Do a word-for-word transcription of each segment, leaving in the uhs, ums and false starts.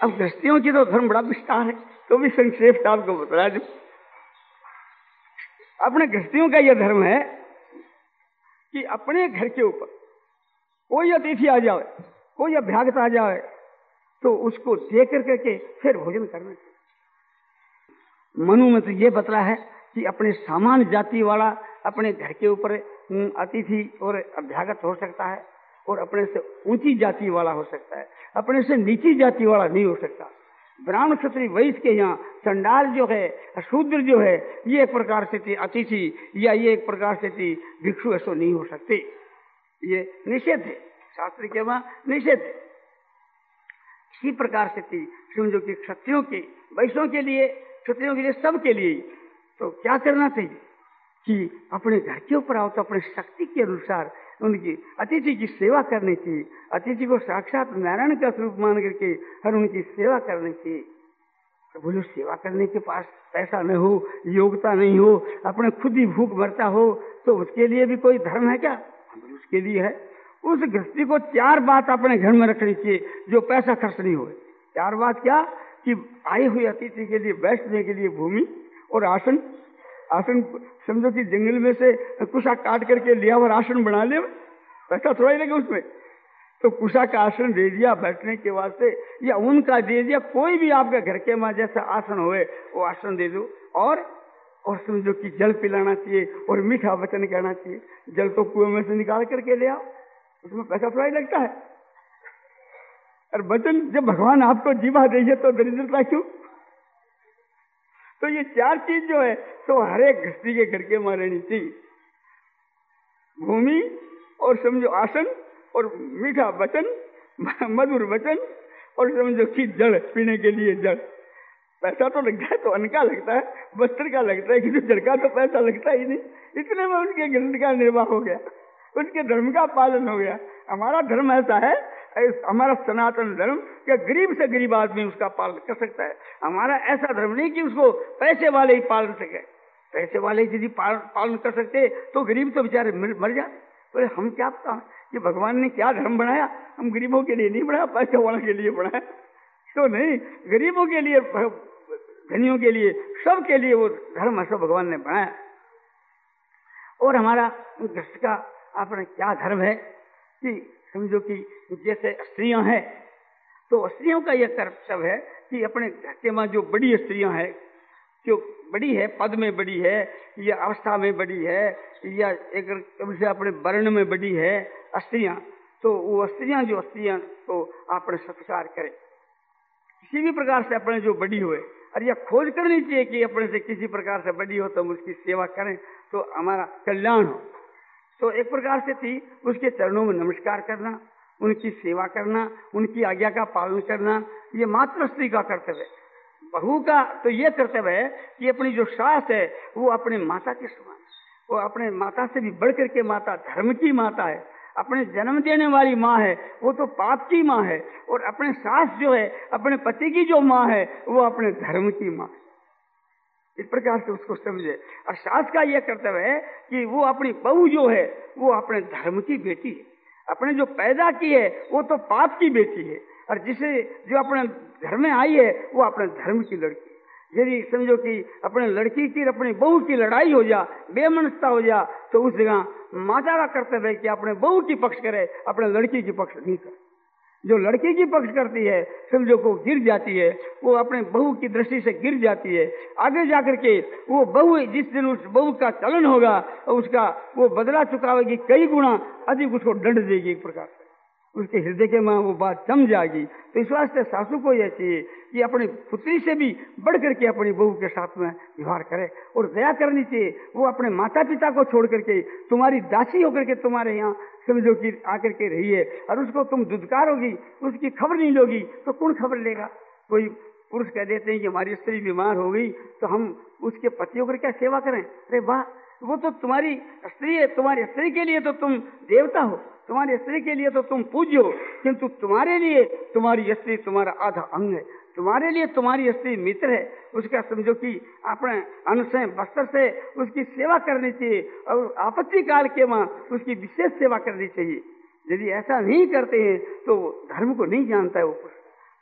अब गृहस्थियों की तो धर्म बड़ा विस्तार है, तो भी संक्षेप से आपको बता दूं। अपने गृहस्थियों का यह धर्म है कि अपने घर के ऊपर कोई अतिथि आ जाए, कोई अभ्यागत आ जाए, तो उसको दे कर करके फिर भोजन करना चाहिए। मनु में तो ये बतला है कि अपने सामान्य जाति वाला अपने घर के ऊपर अतिथि और अभ्यागत हो सकता है, और अपने से ऊंची जाति वाला हो सकता है, अपने से नीची जाति वाला नहीं हो सकता। ब्राह्मण क्षत्रिय वैश्य के यहाँ चंडाल जो है, शूद्र जो है, ये एक प्रकार से थी अतिथि, या ये एक प्रकार से थी भिक्षु, ऐसा नहीं हो सकते। ये निषेध है, शास्त्र के वहां निषेध है। इसी प्रकार से थी समझो कि क्षत्रियों के, वैश्यों के लिए, क्षत्रियों के लिए, सबके लिए तो क्या करना चाहिए कि अपने घर के ऊपर आओ तो अपने शक्ति के अनुसार उनकी अतिथि की सेवा करनी चाहिए। अतिथि को साक्षात नारायण का स्वरूप मान करके हर उनकी सेवा करनी चाहिए। तो बोलो सेवा करने के पास पैसा न हो, योग्यता नहीं हो, अपने खुद ही भूख मरता हो, तो उसके लिए भी कोई धर्म है क्या? उसके लिए है। उस गृहस्थी को चार बात अपने घर में रखनी चाहिए जो पैसा खर्च नहीं हो। चार बात क्या? कि आए हुए अतिथि के लिए बैठने के लिए भूमि और आसन। आसन समझो कि जंगल में से कुशा काट करके लिया और आसन बना ले, पैसा थोड़ा ही लगे उसमें, तो कुशा का आसन दे दिया बैठने के वास्ते, या उनका दे दिया, कोई भी आपके घर के मां जैसा आसन होए वो आसन दे दो। और और समझो कि जल पिलाना चाहिए और मीठा वचन कहना चाहिए। जल तो कुएं में से निकाल करके ले आओ, उसमें पैसा थोड़ा ही लगता है। और वचन जब भगवान आपको जीवा देंगे तो दरिद्रता क्यों? तो ये चार चीज जो है तो हर एक गृहस्थी के घर के मां रहनी चाहिए। भूमि और समझो आसन और मीठा वचन, मधुर वचन, और समझो कि जल, पीने के लिए जल। पैसा तो लगता है, तो अन्न का लगता है, वस्त्र का लगता है, किसी जल का तो पैसा लगता ही नहीं। इतने में उनके गृहस्थ का निर्वाह हो गया, उनके धर्म का पालन हो गया। हमारा धर्म ऐसा है, हमारा सनातन धर्म, क्या गरीब से गरीब आदमी उसका पालन कर सकता है। हमारा ऐसा धर्म नहीं कि उसको पैसे वाले ही पालन सके। पैसे वाले यदि पालन कर सकते तो गरीब तो बेचारे मर जाते। तो हम क्या पता कि भगवान ने क्या धर्म बनाया? हम गरीबों के लिए नहीं बनाया, पैसे वालों के लिए बनाया तो नहीं, गरीबों के लिए, धनियों के लिए, सबके लिए वो धर्म सब भगवान ने बनाया। और हमारा गृहस्थ का अपना क्या धर्म है कि समझो कि जैसे स्त्रियां हैं तो स्त्रियों का यह कर्तव्य है कि अपने घर के मां जो बड़ी स्त्रियां हैं, जो बड़ी है, पद में बड़ी है, या अवस्था में बड़ी है, या एक से अपने वर्ण में बड़ी है स्त्रियां, तो वो स्त्रियां जो स्त्रियां तो अपने सत्कार करें किसी भी प्रकार से, अपने जो बड़ी हुए। और यह खोज करनी चाहिए कि अपने से किसी प्रकार से बड़ी हो तो हम उसकी सेवा करें तो हमारा कल्याण हो। तो एक प्रकार से थी उसके चरणों में नमस्कार करना, उनकी सेवा करना, उनकी आज्ञा का पालन करना, ये मात्र स्त्री का कर्तव्य है। बहू का तो ये कर्तव्य है कि अपनी जो सास है वो अपने माता के समान, वो अपने माता से भी बढ़कर के माता, धर्म की माता है। अपने जन्म देने वाली माँ है वो तो पाप की माँ है, और अपने सास जो है, अपने पति की जो माँ है वो अपने धर्म की माँ है। इस प्रकार से उसको समझे। और सास का यह कर्तव्य है कि वो अपनी बहू जो है वो अपने धर्म की बेटी है, अपने जो पैदा की है वो तो पाप की बेटी है, और जिसे जो अपने घर में आई है वो अपने धर्म की लड़की। यदि समझो कि अपने लड़की की अपनी बहू की लड़ाई हो जा, बेमनस्ता हो जा, तो उस जगह माता का कर्तव्य है कि अपने बहू की पक्ष करे, अपने लड़की की पक्ष नहीं करे। जो लड़की की पक्ष करती है समझो को गिर जाती है, वो अपने बहू की दृष्टि से गिर जाती है। आगे जाकर के वो बहू, जिस दिन उस बहू का चलन होगा उसका वो बदला चुकावेगी, कई गुना अधिक उसको दंड देगी। एक प्रकार से उसके हृदय के में वो बात जम जाएगी। तो इस वास्ते सासू को यह चाहिए कि अपनी पुत्री से भी बढ़ करके अपनी बहू के साथ में व्यवहार करे, और दया करनी चाहिए। वो अपने माता पिता को छोड़ करके तुम्हारी दासी होकर के तुम्हारे यहाँ समझो कि आकर के रही है, और उसको तुम दुदकारोगी, उसकी खबर नहीं लोगी तो कौन खबर लेगा? कोई पुरुष कह देते हैं कि हमारी स्त्री बीमार हो गई तो हम उसके पति होकर क्या सेवा करें? अरे वाह, वो तो तुम्हारी स्त्री है, तुम्हारी स्त्री के लिए तो तुम देवता हो, तुम्हारी स्त्री के लिए तो तुम पूज्य हो, किंतु तुम्हारे लिए तुम्हारी स्त्री तुम्हारा आधा अंग है, तुम्हारे लिए तुम्हारी स्त्री मित्र है। उसका समझो कि अपने अन्न से, वस्त्र से उसकी सेवा करनी चाहिए, और आपत्ति काल के वहां उसकी विशेष सेवा करनी चाहिए। यदि ऐसा नहीं करते हैं तो धर्म को नहीं जानता है वो पुरुष।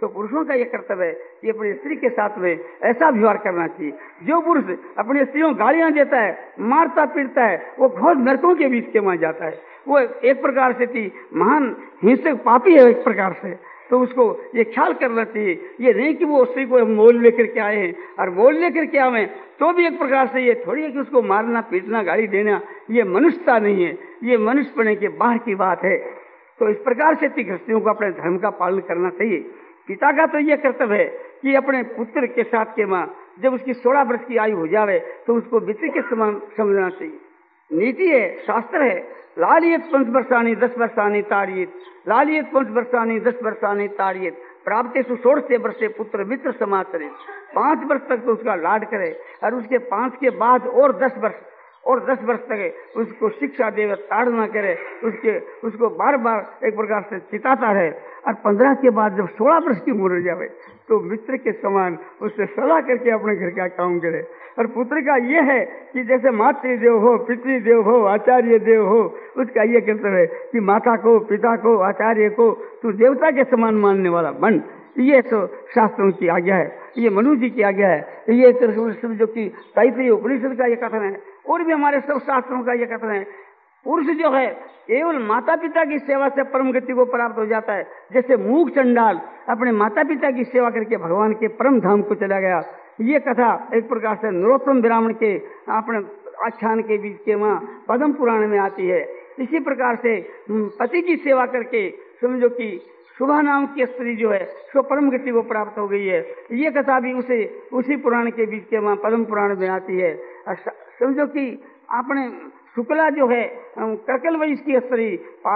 तो पुरुषों का यह कर्तव्य है कि अपनी स्त्री के साथ में ऐसा व्यवहार करना चाहिए। जो पुरुष अपनी स्त्रियों गालियां देता है, मारता पीटता है, वो घोर नरकों के बीच के वहां जाता है। वो एक प्रकार से थी महान हिंसक पापी है एक प्रकार से। तो उसको ये ख्याल करना चाहिए, ये नहीं कि वो स्त्री को मोल लेकर के आए हैं और मोल लेकर के आवे तो भी एक प्रकार से ये थोड़ी है कि उसको मारना पीटना गाली देना ये मनुष्यता नहीं है, ये मनुष्यपने के बाहर की बात है। तो इस प्रकार से गृहस्थियों को अपने धर्म का पालन करना चाहिए। पिता का तो यह कर्तव्य है कि अपने पुत्र के साथ के मां जब उसकी सोलह वर्ष की आयु हो जावे तो उसको मित्र के समान समझना चाहिए। नीति है, शास्त्र है, लालियत पंच वर्षानी दस वर्षानी ताड़ियत, लालियत पंच वर्षानी दस वर्षानी ताड़ियत, प्राप्तेषु षोडशे वर्षे पुत्र मित्र समाचरे। पांच वर्ष तक तो उसका लाड करे और उसके पांच के बाद और दस वर्ष और दस वर्ष तक उसको शिक्षा देवे, ताड़ना करे, उसके उसको बार बार एक प्रकार से चिताता रहे और पंद्रह के बाद जब सोलह वर्ष की उम्र हो जावे तो मित्र के समान उससे सलाह करके अपने घर का काम करे। और पुत्र का ये है कि जैसे मातृदेव हो, पितृदेव हो, आचार्य देव हो, उसका ये कर्तव्य है कि माता को, पिता को, आचार्य को तू देवता के समान मानने वाला बन। ये तो शास्त्रों की आज्ञा है, ये मनु जी की आज्ञा है, ये जो कि तैत्तिरीय उपनिषद का ये कथन है और भी हमारे सब शास्त्रों का ये कथन है। पुरुष जो है केवल माता पिता की सेवा से परम गति को प्राप्त हो जाता है। जैसे मूक चंडाल अपने माता पिता की सेवा करके भगवान के परम धाम को चला गया। ये कथा एक प्रकार से नरोत्तम ब्राह्मण के अपने आख्यान के बीच के वहां पद्म पुराण में आती है। इसी प्रकार से पति की सेवा करके समझो कि शुभा नाम की स्त्री जो है सो परम गति को प्राप्त हो गई है। ये कथा भी उसे उसी पुराण के बीच के वहां पद्म पुराण में आती है। समझो कि आपने शुक्ला जो है कर्कल वंश की स्त्री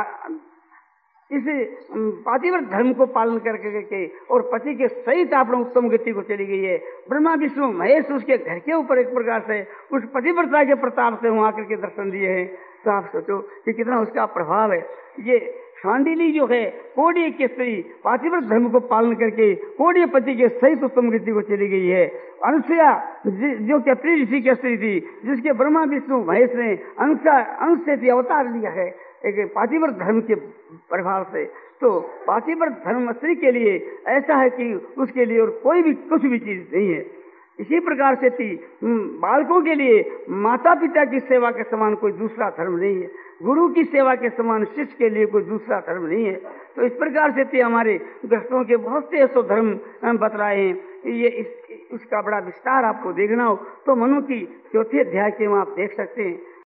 इस पातिव्रत धर्म को पालन करके करके और पति के सहित आपने उत्तम गति को चली गई है। ब्रह्मा विष्णु महेश उसके घर के ऊपर एक प्रकार से उस पतिव्रता के प्रताप से वहां करके दर्शन दिए हैं। तो आप सोचो कि कितना उसका प्रभाव है। ये शांडिली जो है कोढ़ी की स्त्री पातिव्रत धर्म को पालन करके कोढ़ी पति के सहित उत्तम गति को चली गई है। अनुसुया जो कि अत्रि ऋषि की स्त्री थी जिसके ब्रह्मा विष्णु महेश ने अंश अंश से अवतार लिया है एक पातिव्रत धर्म के प्रभाव से। तो पातिव्रत धर्म स्त्री के लिए ऐसा है कि उसके लिए और कोई भी कुछ भी चीज नहीं है। इसी प्रकार से थी बालकों के लिए माता पिता की सेवा के समान कोई दूसरा धर्म नहीं है। गुरु की सेवा के समान शिष्य के लिए कोई दूसरा धर्म नहीं है। तो इस प्रकार से थी हमारे ग्रस्तों के बहुत से ऐसे धर्म बतलाए हैं। ये इस, इसका बड़ा विस्तार आपको देखना हो तो मनु की चौथे अध्याय के वहां आप देख सकते हैं।